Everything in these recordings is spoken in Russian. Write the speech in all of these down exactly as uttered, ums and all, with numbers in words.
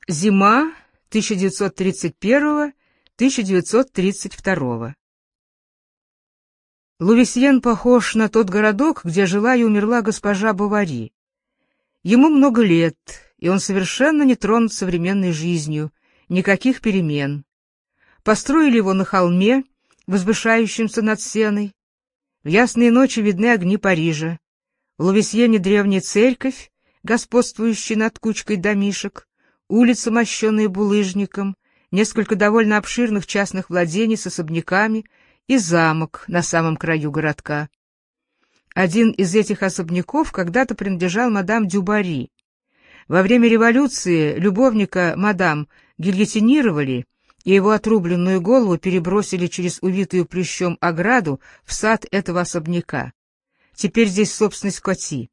Зима тысяча девятьсот тридцать первого — тысяча девятьсот тридцать второго. Лувисьен похож на тот городок, где жила и умерла госпожа Бовари. Ему много лет, и он совершенно не тронут современной жизнью, никаких перемен. Построили его на холме, возвышающемся над Сеной. В ясные ночи видны огни Парижа. В Лувисьене древняя церковь, господствующая над кучкой домишек, улицы, мощенные булыжником, несколько довольно обширных частных владений с особняками и замок на самом краю городка. Один из этих особняков когда-то принадлежал мадам Дюбари. Во время революции любовника мадам гильотинировали, и его отрубленную голову перебросили через увитую плющом ограду в сад этого особняка. Теперь здесь собственность Коти.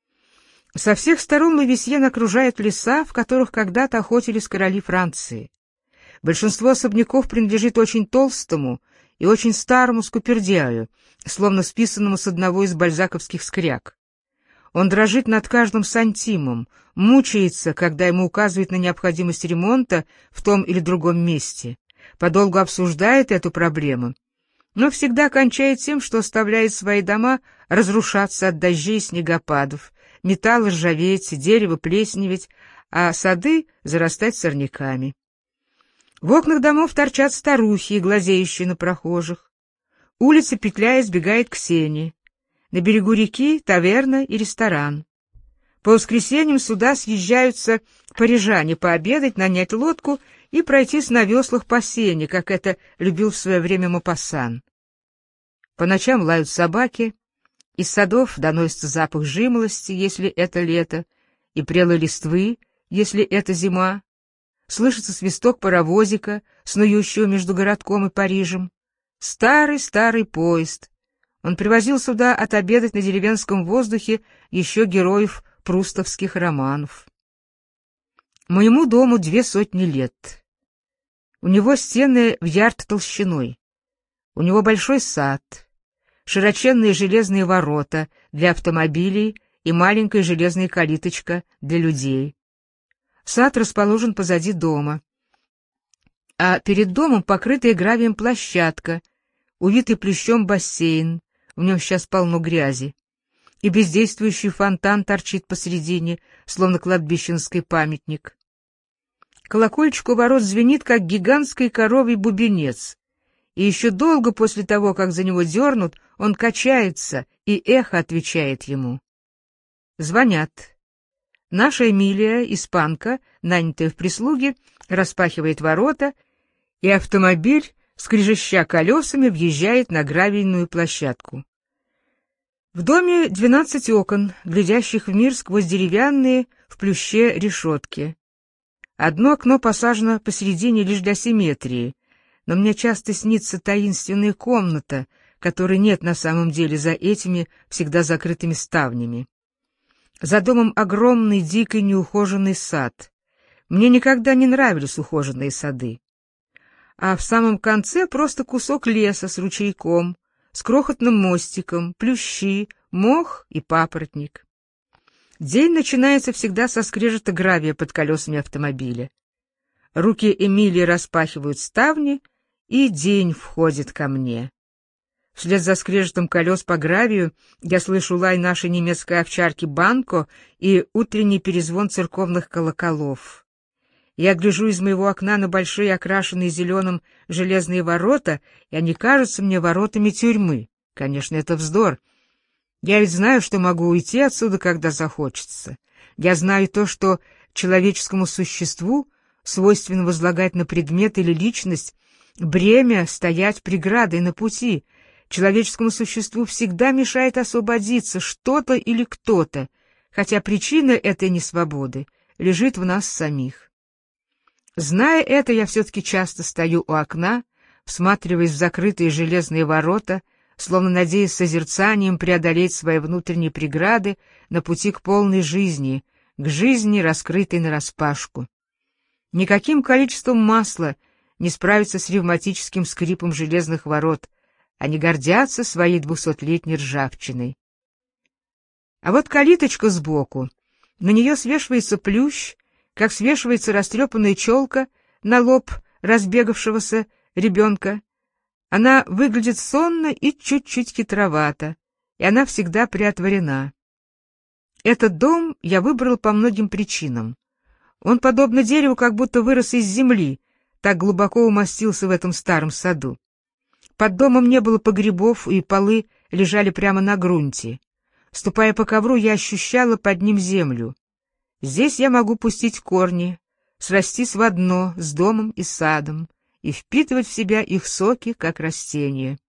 Со всех сторон Лувисьен окружает леса, в которых когда-то охотились короли Франции. Большинство особняков принадлежит очень толстому и очень старому скупердяю, словно списанному с одного из бальзаковских скряг. Он дрожит над каждым сантимом, мучается, когда ему указывают на необходимость ремонта в том или другом месте, подолгу обсуждает эту проблему, но всегда кончает тем, что оставляет свои дома разрушаться от дождей и снегопадов, металл ржаветь, дерево плесневеть, а сады зарастать сорняками. В окнах домов торчат старухи, глазеющие на прохожих. Улица, петляя, сбегает к сене. На берегу реки таверна и ресторан. По воскресеньям сюда съезжаются парижане пообедать, нанять лодку и пройтись на веслах по сене, как это любил в свое время Мопассан. По ночам лают собаки, из садов доносится запах жимолости, если это лето, и прелой листвы, если это зима. Слышится свисток паровозика, снующего между городком и Парижем. Старый-старый поезд. Он привозил сюда отобедать на деревенском воздухе еще героев прустовских романов. Моему дому две сотни лет. У него стены в ярд толщиной. У него большой сад, широченные железные ворота для автомобилей и маленькая железная калиточка для людей. Сад расположен позади дома, а перед домом покрытая гравием площадка, увитый плющом бассейн, в нем сейчас полно грязи, и бездействующий фонтан торчит посредине, словно кладбищенский памятник. Колокольчик у ворот звенит, как гигантский коровий бубенец, и еще долго после того, как за него дернут, он качается, и эхо отвечает ему. Звонят. Наша Эмилия, испанка, нанятая в прислуге, распахивает ворота, и автомобиль, скрежеща колесами, въезжает на гравийную площадку. В доме двенадцать окон, глядящих в мир сквозь деревянные в плюще решетки. Одно окно посажено посередине лишь для симметрии, но мне часто снится таинственная комната, которой нет на самом деле за этими всегда закрытыми ставнями. За домом огромный, дикий, неухоженный сад. Мне никогда не нравились ухоженные сады. А в самом конце просто кусок леса с ручейком, с крохотным мостиком, плющи, мох и папоротник. День начинается всегда со скрежета гравия под колесами автомобиля. Руки Эмилии распахивают ставни, и день входит ко мне. Вслед за скрежетом колес по гравию я слышу лай нашей немецкой овчарки Банко и утренний перезвон церковных колоколов. Я гляжу из моего окна на большие окрашенные зеленым железные ворота, и они кажутся мне воротами тюрьмы. Конечно, это вздор. Я ведь знаю, что могу уйти отсюда, когда захочется. Я знаю то, что человеческому существу свойственно возлагать на предмет или личность бремя, стоять преградой на пути. Человеческому существу всегда мешает освободиться что-то или кто-то, хотя причина этой несвободы лежит в нас самих. Зная это, я все-таки часто стою у окна, всматриваясь в закрытые железные ворота, словно надеясь созерцанием преодолеть свои внутренние преграды на пути к полной жизни, к жизни, раскрытой нараспашку. Никаким количеством масла не справиться с ревматическим скрипом железных ворот. Они гордятся своей двухсотлетней ржавчиной. А вот калиточка сбоку, на нее свешивается плющ, как свешивается растрепанная челка на лоб разбегавшегося ребенка. Она выглядит сонно и чуть-чуть хитровато, и она всегда приотворена. Этот дом я выбрал по многим причинам. Он, подобно дереву, как будто вырос из земли, так глубоко умостился в этом старом саду. Под домом не было погребов, и полы лежали прямо на грунте. Ступая по ковру, я ощущала под ним землю. Здесь я могу пустить корни, срастись в одно с домом и садом и впитывать в себя их соки, как растения.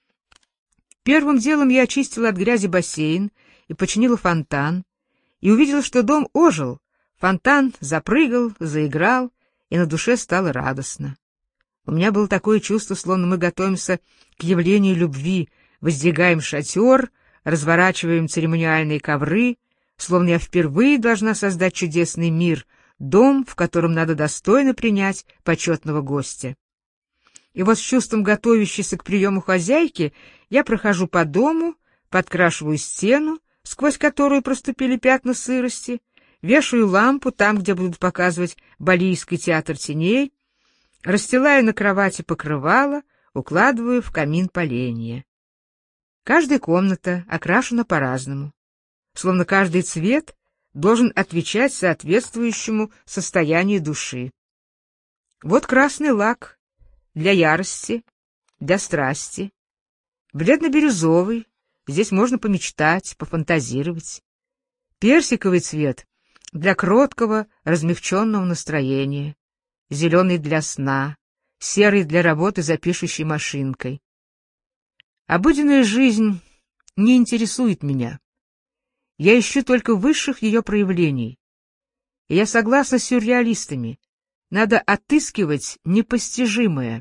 Первым делом я очистила от грязи бассейн и починила фонтан, и увидела, что дом ожил. Фонтан запрыгал, заиграл, и на душе стало радостно. У меня было такое чувство, словно мы готовимся к явлению любви, воздвигаем шатер, разворачиваем церемониальные ковры, словно я впервые должна создать чудесный мир, дом, в котором надо достойно принять почетного гостя. И вот с чувством готовящейся к приему хозяйки я прохожу по дому, подкрашиваю стену, сквозь которую проступили пятна сырости, вешаю лампу там, где будут показывать Балийский театр теней, расстилаю на кровати покрывало, укладываю в камин поленья. Каждая комната окрашена по-разному, словно каждый цвет должен отвечать соответствующему состоянию души. Вот красный лак для ярости, для страсти, бледно-бирюзовый, здесь можно помечтать, пофантазировать, персиковый цвет для кроткого, размягченного настроения, зеленый для сна, серый для работы за пишущей машинкой. Обыденная жизнь не интересует меня. Я ищу только высших ее проявлений. И я согласна с сюрреалистами. Надо отыскивать непостижимое.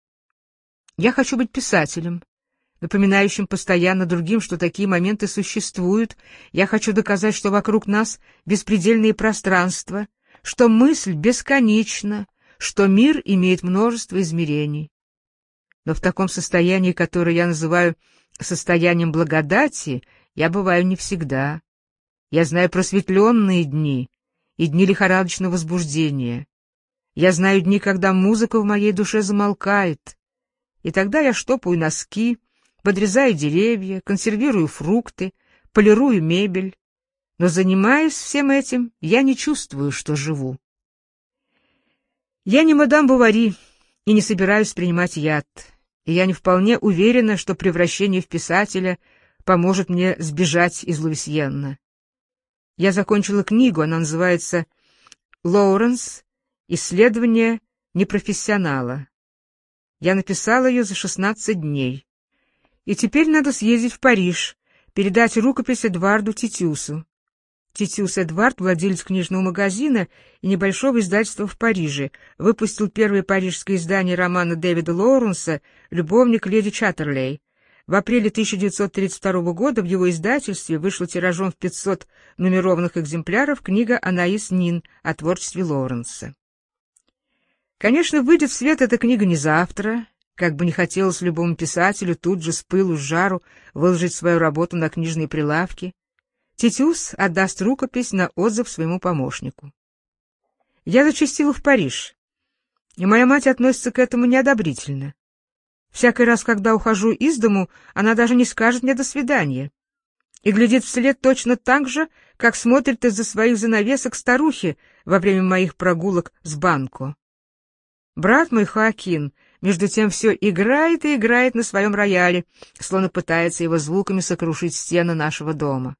Я хочу быть писателем, напоминающим постоянно другим, что такие моменты существуют. Я хочу доказать, что вокруг нас беспредельные пространства, что мысль бесконечна, что мир имеет множество измерений. Но в таком состоянии, которое я называю состоянием благодати, я бываю не всегда. Я знаю просветленные дни и дни лихорадочного возбуждения. Я знаю дни, когда музыка в моей душе замолкает, и тогда я штопаю носки, подрезаю деревья, консервирую фрукты, полирую мебель. Но, занимаясь всем этим, я не чувствую, что живу. Я не мадам Бовари и не собираюсь принимать яд, и я не вполне уверена, что превращение в писателя поможет мне сбежать из Луисьенна. Я закончила книгу, она называется «Лоуренс. Исследование непрофессионала». Я написала ее за шестнадцать дней. И теперь надо съездить в Париж, передать рукопись Эдуарду Титиусу. Титиус Эдуард, владелец книжного магазина и небольшого издательства в Париже, выпустил первое парижское издание романа Дэвида Лоуренса «Любовник леди Чаттерлей». В апреле тысяча девятьсот тридцать второго года в его издательстве вышла тиражом в пятьсот нумерованных экземпляров книга Анаис Нин о творчестве Лоуренса. Конечно, выйдет в свет эта книга не завтра, как бы не хотелось любому писателю тут же с пылу с жару выложить свою работу на книжные прилавки. Титиус отдаст рукопись на отзыв своему помощнику. Я зачастила в Париж, и моя мать относится к этому неодобрительно. Всякий раз, когда ухожу из дому, она даже не скажет мне «до свидания» и глядит вслед точно так же, как смотрит из-за своих занавесок старухи во время моих прогулок с Банко. Брат мой Хоакин, между тем, все играет и играет на своем рояле, словно пытается его звуками сокрушить стены нашего дома.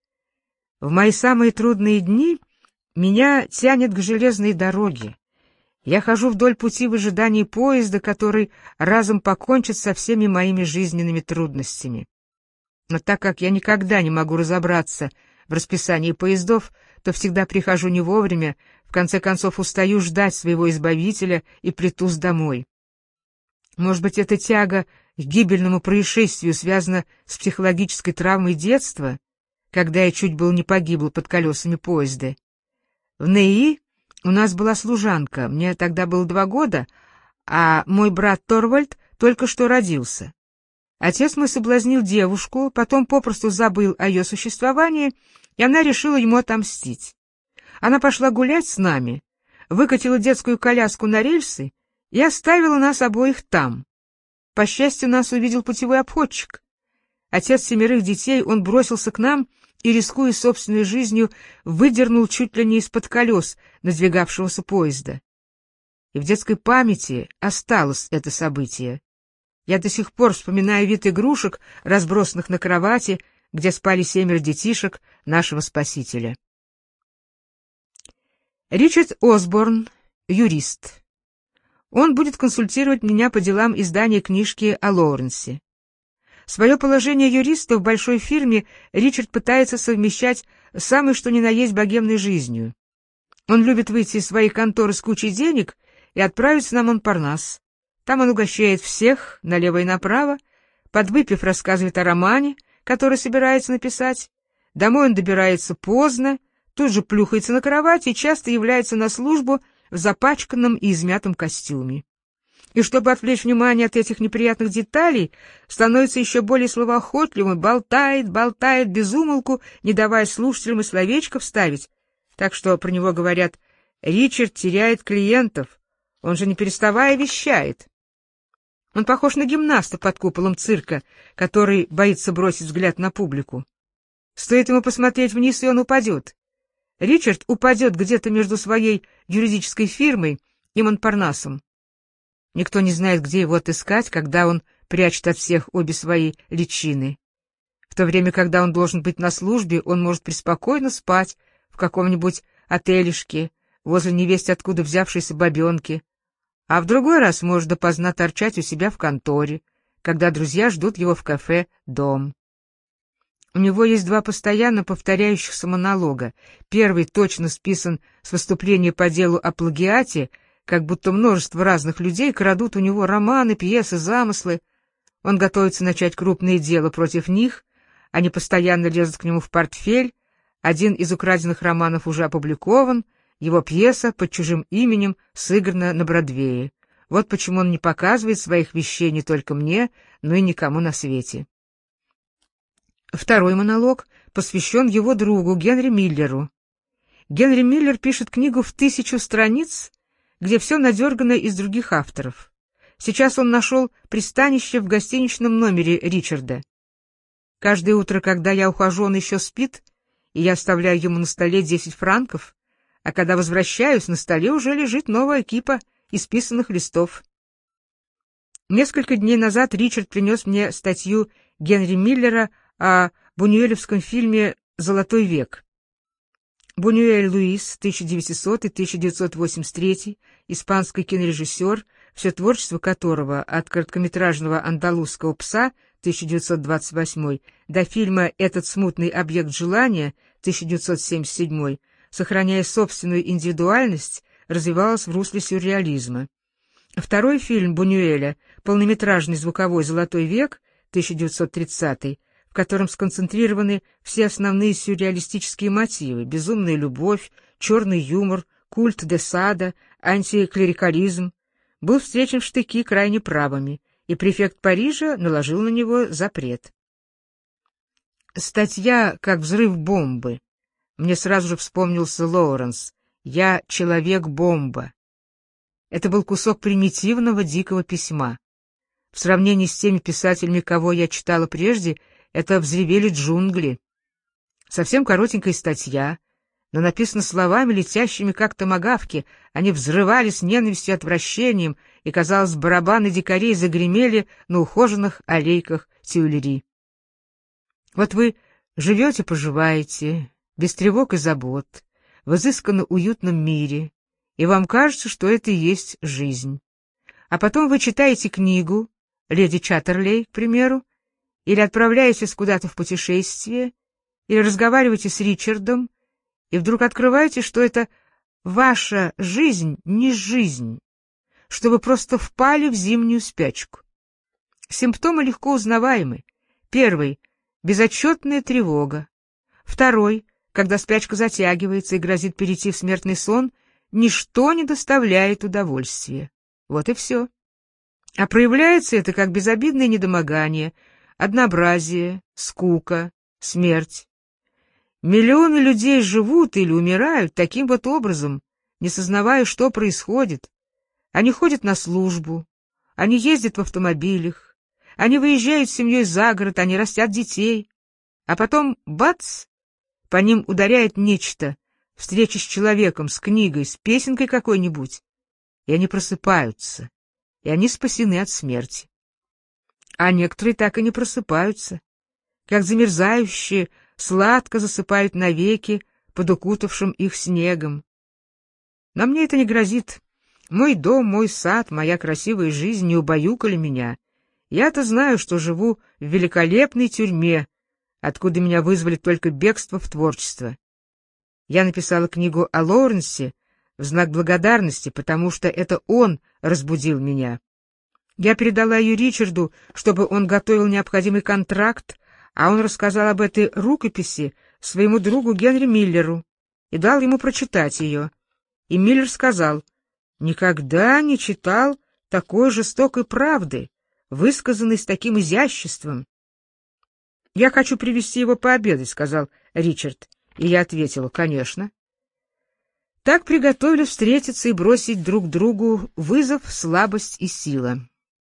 В мои самые трудные дни меня тянет к железной дороге. Я хожу вдоль пути в ожидании поезда, который разом покончит со всеми моими жизненными трудностями. Но так как я никогда не могу разобраться в расписании поездов, то всегда прихожу не вовремя, в конце концов устаю ждать своего избавителя и плетусь домой. Может быть, эта тяга к гибельному происшествию связана с психологической травмой детства, когда я чуть было не погибла под колесами поезда. В Неи у нас была служанка, мне тогда было два года, а мой брат Торвальд только что родился. Отец мой соблазнил девушку, потом попросту забыл о ее существовании, и она решила ему отомстить. Она пошла гулять с нами, выкатила детскую коляску на рельсы и оставила нас обоих там. По счастью, нас увидел путевой обходчик. Отец семерых детей, он бросился к нам и, рискуя собственной жизнью, выдернул чуть ли не из-под колес надвигавшегося поезда. И в детской памяти осталось это событие. Я до сих пор вспоминаю вид игрушек, разбросанных на кровати, где спали семеро детишек нашего спасителя. Ричард Осборн, юрист. Он будет консультировать меня по делам издания книжки о Лоуренсе. Свое положение юриста в большой фирме Ричард пытается совмещать с самой что ни на есть богемной жизнью. Он любит выйти из своей конторы с кучей денег и отправиться на Монпарнас. Там он угощает всех, налево и направо, подвыпив, рассказывает о романе, который собирается написать. Домой он добирается поздно, тут же плюхается на кровать и часто является на службу в запачканном и измятом костюме. И чтобы отвлечь внимание от этих неприятных деталей, становится еще более словоохотливым, болтает, болтает без умолку, не давая слушателям и словечко вставить. Так что про него говорят: «Ричард теряет клиентов, он же не переставая вещает». Он похож на гимнаста под куполом цирка, который боится бросить взгляд на публику. Стоит ему посмотреть вниз, и он упадет. Ричард упадет где-то между своей юридической фирмой и Монпарнасом. Никто не знает, где его отыскать, когда он прячет от всех обе свои личины. В то время, когда он должен быть на службе, он может преспокойно спать в каком-нибудь отелишке, возле невесть откуда взявшейся бабенки, а в другой раз может допоздна торчать у себя в конторе, когда друзья ждут его в кафе «Дом». У него есть два постоянно повторяющихся монолога. Первый точно списан с выступления по делу о плагиате, как будто множество разных людей крадут у него романы, пьесы, замыслы. Он готовится начать крупное дело против них, они постоянно лезут к нему в портфель, один из украденных романов уже опубликован, его пьеса под чужим именем сыграна на Бродвее. Вот почему он не показывает своих вещей не только мне, но и никому на свете. Второй монолог посвящен его другу Генри Миллеру. Генри Миллер пишет книгу в тысячу страниц, где все надергано из других авторов. Сейчас он нашел пристанище в гостиничном номере Ричарда. Каждое утро, когда я ухожу, он еще спит, и я оставляю ему на столе десять франков, а когда возвращаюсь, на столе уже лежит новая кипа исписанных листов. Несколько дней назад Ричард принес мне статью Генри Миллера о бунюэлевском фильме «Золотой век». Бунюэль Луис, тысяча девятисотый — тысяча девятьсот восемьдесят третий, испанский кинорежиссер, все творчество которого от короткометражного «Андалузского пса» тысяча девятьсот двадцать восьмой до фильма «Этот смутный объект желания» тысяча девятьсот семьдесят седьмой, сохраняя собственную индивидуальность, развивалось в русле сюрреализма. Второй фильм Бунюэля, полнометражный звуковой «Золотой век» тысяча девятьсот тридцатый, в котором сконцентрированы все основные сюрреалистические мотивы: безумная любовь, черный юмор, культ де Сада, антиклерикализм, был встречен в штыки крайне правыми, и префект Парижа наложил на него запрет. Статья «Как взрыв бомбы». Мне сразу же вспомнился Лоуренс. «Я человек-бомба». Это был кусок примитивного дикого письма. В сравнении с теми писателями, кого я читала прежде, это взревели джунгли. Совсем коротенькая статья, но написана словами, летящими как томагавки. Они взрывали с ненавистью и отвращением, и, казалось, барабаны дикарей загремели на ухоженных аллейках Тюильри. Вот вы живете-поживаете, без тревог и забот, в изысканно уютном мире, и вам кажется, что это и есть жизнь. А потом вы читаете книгу, «Леди Чаттерлей», к примеру, или отправляетесь куда-то в путешествие, или разговариваете с Ричардом, и вдруг открываете, что это ваша жизнь не жизнь, что вы просто впали в зимнюю спячку. Симптомы легко узнаваемы. Первый — безотчетная тревога. Второй — когда спячка затягивается и грозит перейти в смертный сон, ничто не доставляет удовольствия. Вот и все. А проявляется это как безобидное недомогание, однообразие, скука, смерть. Миллионы людей живут или умирают таким вот образом, не сознавая, что происходит. Они ходят на службу, они ездят в автомобилях, они выезжают с семьей за город, они растят детей, а потом — бац! По ним ударяет нечто, встреча с человеком, с книгой, с песенкой какой-нибудь, и они просыпаются, и они спасены от смерти. А некоторые так и не просыпаются, как замерзающие, сладко засыпают навеки под укутавшим их снегом. Но мне это не грозит. Мой дом, мой сад, моя красивая жизнь не убаюкали меня. Я-то знаю, что живу в великолепной тюрьме, откуда меня вызвали только бегство в творчество. Я написала книгу о Лоуренсе в знак благодарности, потому что это он разбудил меня. Я передала ее Ричарду, чтобы он готовил необходимый контракт, а он рассказал об этой рукописи своему другу Генри Миллеру и дал ему прочитать ее. И Миллер сказал: «Никогда не читал такой жестокой правды, высказанной с таким изяществом». «Я хочу привести его пообедать», — сказал Ричард, и я ответила: «Конечно». Так приготовили встретиться и бросить друг другу вызов, слабость и сила.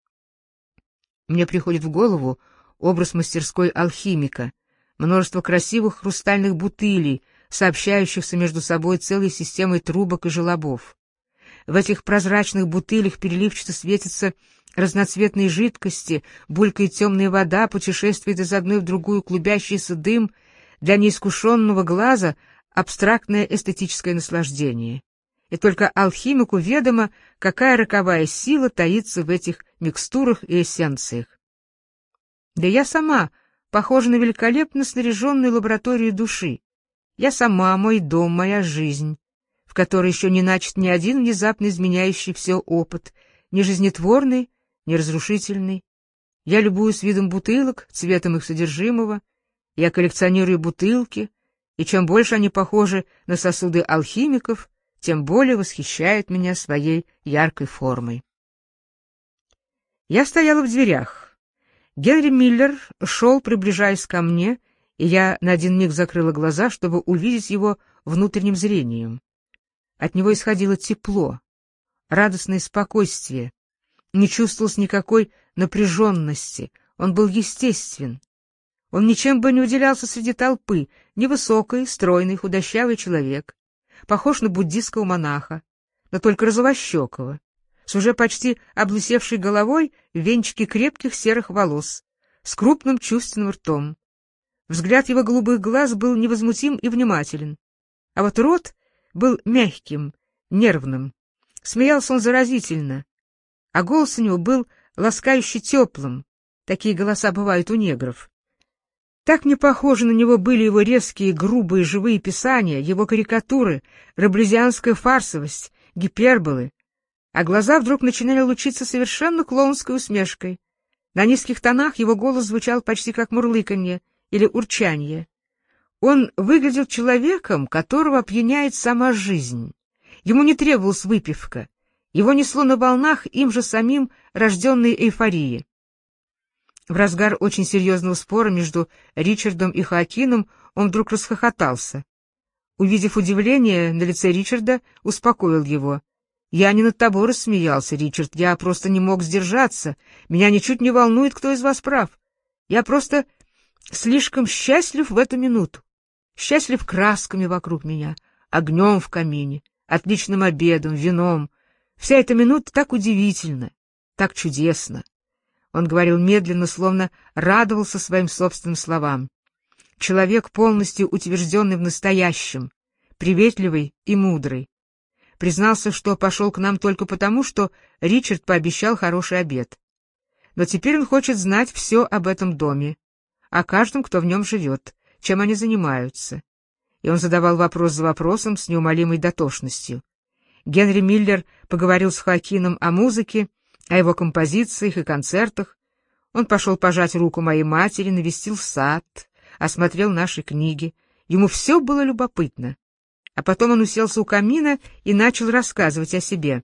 Мне приходит в голову образ мастерской алхимика, множество красивых хрустальных бутылей, сообщающихся между собой целой системой трубок и желобов. В этих прозрачных бутылях переливчато светятся разноцветные жидкости, булькает темная вода, путешествует из одной в другую клубящийся дым, для неискушенного глаза абстрактное эстетическое наслаждение. И только алхимику ведомо, какая роковая сила таится в этих микстурах и эссенциях. Да я сама похожа на великолепно снаряженную лабораторию души. Я сама, мой дом, моя жизнь, в которой еще не начат ни один внезапно изменяющий все опыт, ни жизнетворный, ни разрушительный. Я любуюсь видом бутылок, цветом их содержимого, я коллекционирую бутылки, и чем больше они похожи на сосуды алхимиков, тем более восхищают меня своей яркой формой. Я стояла в дверях. Генри Миллер шел, приближаясь ко мне, и я на один миг закрыла глаза, чтобы увидеть его внутренним зрением. От него исходило тепло, радостное спокойствие, не чувствовалось никакой напряженности, он был естествен. Он ничем бы не выделялся среди толпы, невысокий, стройный, худощавый человек, похож на буддистского монаха, но только розовощекого, с уже почти облысевшей головой в венчике крепких серых волос, с крупным чувственным ртом. Взгляд его голубых глаз был невозмутим и внимателен, а вот рот был мягким, нервным. Смеялся он заразительно, а голос у него был ласкающе теплым. Такие голоса бывают у негров. Так не похожи на него были его резкие, грубые, живые писания, его карикатуры, раблезианская фарсовость, гиперболы. А глаза вдруг начинали лучиться совершенно клоунской усмешкой. На низких тонах его голос звучал почти как мурлыканье или урчанье. Он выглядел человеком, которого опьяняет сама жизнь. Ему не требовалась выпивка, его несло на волнах им же самим рожденной эйфории. В разгар очень серьезного спора между Ричардом и Хоакином он вдруг расхохотался. Увидев удивление на лице Ричарда, успокоил его. «Я не над тобой рассмеялся, Ричард, я просто не мог сдержаться. Меня ничуть не волнует, кто из вас прав. Я просто слишком счастлив в эту минуту. Счастлив красками вокруг меня, огнем в камине, отличным обедом, вином. Вся эта минута так удивительна, так чудесна». Он говорил медленно, словно радовался своим собственным словам. Человек, полностью утвержденный в настоящем, приветливый и мудрый. Признался, что пошел к нам только потому, что Ричард пообещал хороший обед. Но теперь он хочет знать все об этом доме, о каждом, кто в нем живет, чем они занимаются. И он задавал вопрос за вопросом с неумолимой дотошностью. Генри Миллер поговорил с Хоакином о музыке, о его композициях и концертах. Он пошел пожать руку моей матери, навестил сад, осмотрел наши книги. Ему все было любопытно. А потом он уселся у камина и начал рассказывать о себе.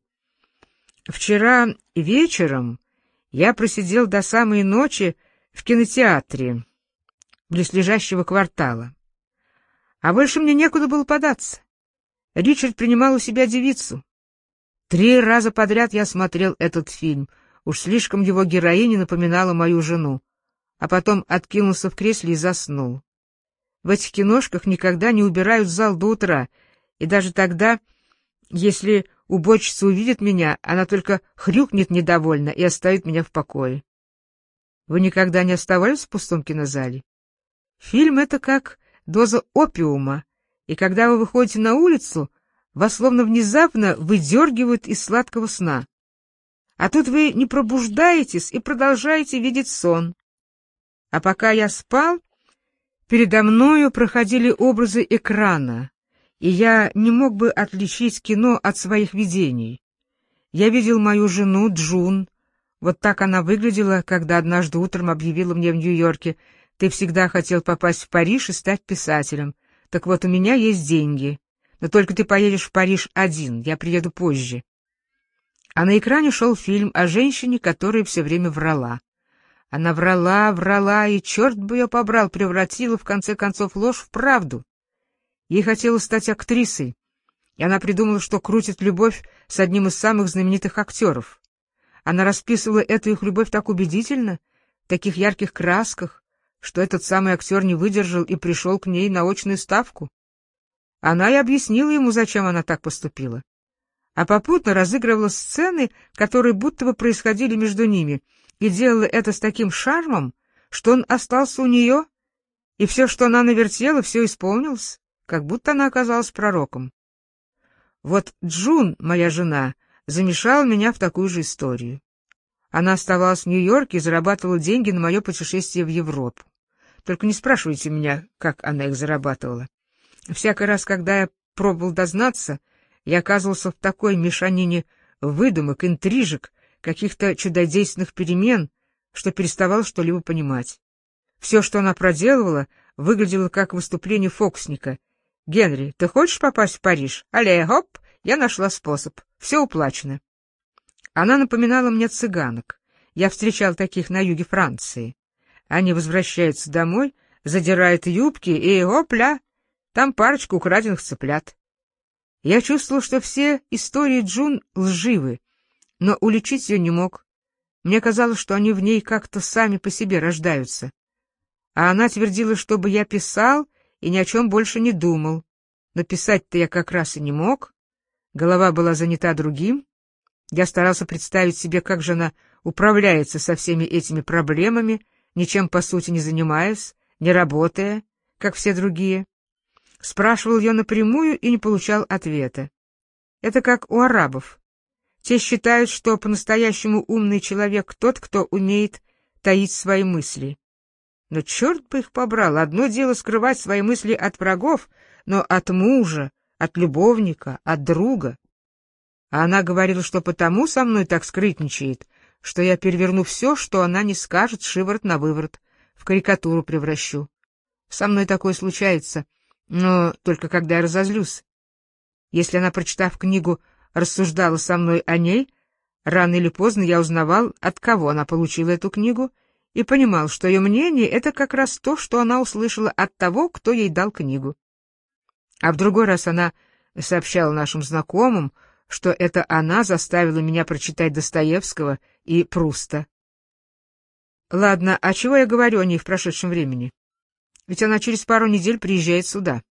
«Вчера вечером я просидел до самой ночи в кинотеатре близлежащего квартала. А больше мне некуда было податься. Ричард принимал у себя девицу. Три раза подряд я смотрел этот фильм. Уж слишком его героиня напоминала мою жену. А потом откинулся в кресле и заснул. В этих киношках никогда не убирают зал до утра, и даже тогда, если уборщица увидит меня, она только хрюкнет недовольно и оставит меня в покое. Вы никогда не оставались в пустом кинозале? Фильм — это как доза опиума, и когда вы выходите на улицу, вас словно внезапно выдергивают из сладкого сна. А тут вы не пробуждаетесь и продолжаете видеть сон. А пока я спал, передо мною проходили образы экрана, и я не мог бы отличить кино от своих видений. Я видел мою жену Джун. Вот так она выглядела, когда однажды утром объявила мне в Нью-Йорке: «Ты всегда хотел попасть в Париж и стать писателем. Так вот, у меня есть деньги. Но только ты поедешь в Париж один, я приеду позже». А на экране шел фильм о женщине, которая все время врала. Она врала, врала, и, черт бы ее побрал, превратила, в конце концов, ложь в правду. Ей хотелось стать актрисой, и она придумала, что крутит любовь с одним из самых знаменитых актеров. Она расписывала эту их любовь так убедительно, в таких ярких красках, что этот самый актер не выдержал и пришел к ней на очную ставку. Она и объяснила ему, зачем она так поступила. А попутно разыгрывала сцены, которые будто бы происходили между ними, и делала это с таким шармом, что он остался у нее, и все, что она навертела, все исполнилось, как будто она оказалась пророком. Вот Джун, моя жена, замешала меня в такую же историю. Она оставалась в Нью-Йорке и зарабатывала деньги на мое путешествие в Европу. Только не спрашивайте меня, как она их зарабатывала. Всякий раз, когда я пробовал дознаться, я оказывался в такой мешанине выдумок, интрижек, каких-то чудодейственных перемен, что переставал что-либо понимать. Все, что она проделывала, выглядело как выступление фокусника. «Генри, ты хочешь попасть в Париж? Алле, хоп, я нашла способ. Все уплачено». Она напоминала мне цыганок. Я встречал таких на юге Франции. Они возвращаются домой, задирают юбки и, опля, там парочка украденных цыплят. Я чувствовал, что все истории Джун лживы, но уличить ее не мог. Мне казалось, что они в ней как-то сами по себе рождаются. А она твердила, чтобы я писал и ни о чем больше не думал. Но писать-то я как раз и не мог. Голова была занята другим. Я старался представить себе, как же она управляется со всеми этими проблемами, ничем по сути не занимаясь, не работая, как все другие. Спрашивал ее напрямую и не получал ответа. Это как у арабов. Те считают, что по-настоящему умный человек тот, кто умеет таить свои мысли. Но черт бы их побрал, одно дело скрывать свои мысли от врагов, но от мужа, от любовника, от друга. А она говорила, что потому со мной так скрытничает, что я переверну все, что она не скажет, шиворот на выворот, в карикатуру превращу. Со мной такое случается, но только когда я разозлюсь. Если она, прочитав книгу, рассуждала со мной о ней, рано или поздно я узнавал, от кого она получила эту книгу, и понимал, что ее мнение — это как раз то, что она услышала от того, кто ей дал книгу. А в другой раз она сообщала нашим знакомым, что это она заставила меня прочитать Достоевского и Пруста. Ладно, а чего я говорю о ней в прошедшем времени? Ведь она через пару недель приезжает сюда.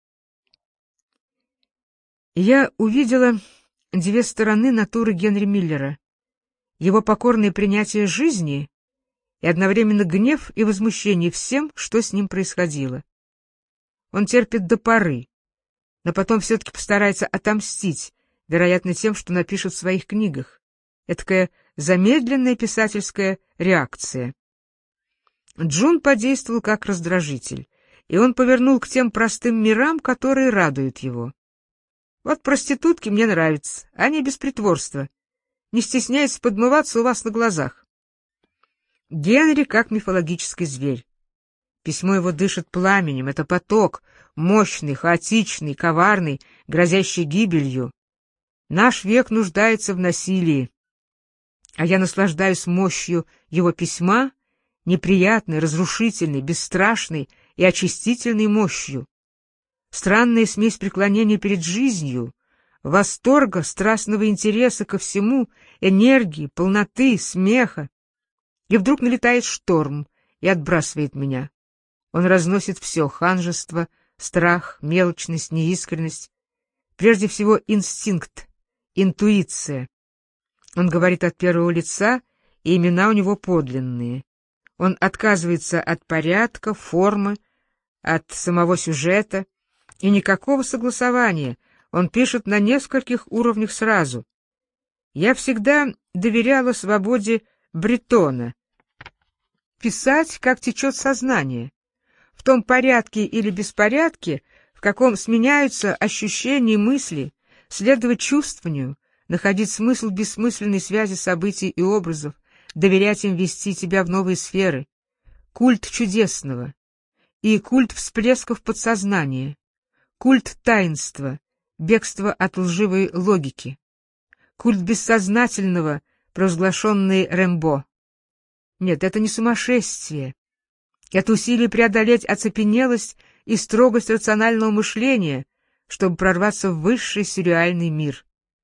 Я увидела две стороны натуры Генри Миллера. Его покорное принятие жизни и одновременно гнев и возмущение всем, что с ним происходило. Он терпит до поры, но потом все-таки постарается отомстить, вероятно, тем, что напишет в своих книгах. Этакая замедленная писательская реакция. Джун подействовал как раздражитель, и он повернул к тем простым мирам, которые радуют его. Вот проститутки мне нравятся, они без притворства, не стесняются подмываться у вас на глазах. Генри как мифологический зверь. Письмо его дышит пламенем, это поток, мощный, хаотичный, коварный, грозящий гибелью. Наш век нуждается в насилии, а я наслаждаюсь мощью его письма, неприятной, разрушительной, бесстрашной и очистительной мощью. Странная смесь преклонения перед жизнью, восторга, страстного интереса ко всему, энергии, полноты, смеха. И вдруг налетает шторм и отбрасывает меня. Он разносит все — ханжество, страх, мелочность, неискренность. Прежде всего инстинкт, интуиция. Он говорит от первого лица, и имена у него подлинные. Он отказывается от порядка, формы, от самого сюжета, и никакого согласования. Он пишет на нескольких уровнях сразу. Я всегда доверяла свободе Бретона. Писать, как течет сознание, в том порядке или беспорядке, в каком сменяются ощущения и мысли, следовать чувствованию, находить смысл в бессмысленной связи событий и образов, доверять им вести тебя в новые сферы. Культ чудесного и культ всплесков подсознания, культ таинства, бегство от лживой логики, культ бессознательного, провозглашенный Рэмбо. Нет, это не сумасшествие. Это усилие преодолеть оцепенелость и строгость рационального мышления, чтобы прорваться в высший сюрреальный мир.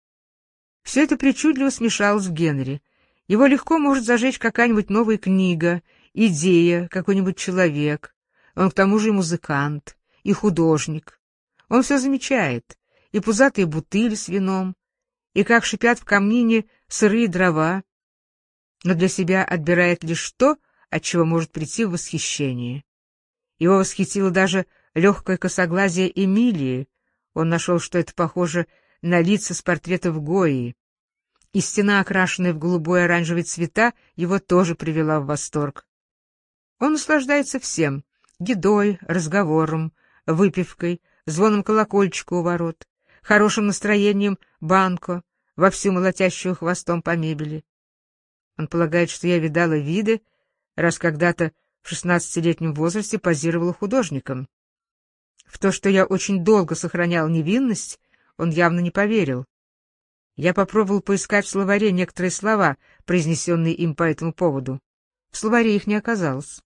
Все это причудливо смешалось в Генри. Его легко может зажечь какая-нибудь новая книга, идея, какой-нибудь человек. Он к тому же и музыкант, и художник. Он все замечает, и пузатые бутыли с вином, и как шипят в камине сырые дрова, но для себя отбирает лишь то, от чего может прийти в восхищение. Его восхитило даже легкое косоглазие Эмилии. Он нашел, что это похоже на лица с портретов Гойи. И стена, окрашенная в голубой и оранжевый цвета, его тоже привела в восторг. Он наслаждается всем — едой, разговором, выпивкой, звоном колокольчика у ворот, хорошим настроением Банко, вовсю молотящего хвостом по мебели. Он полагает, что я видала виды, раз когда-то в шестнадцатилетнем возрасте позировала художником. В то, что я очень долго сохранял невинность, он явно не поверил. Я попробовал поискать в словаре некоторые слова, произнесенные им по этому поводу. В словаре их не оказалось.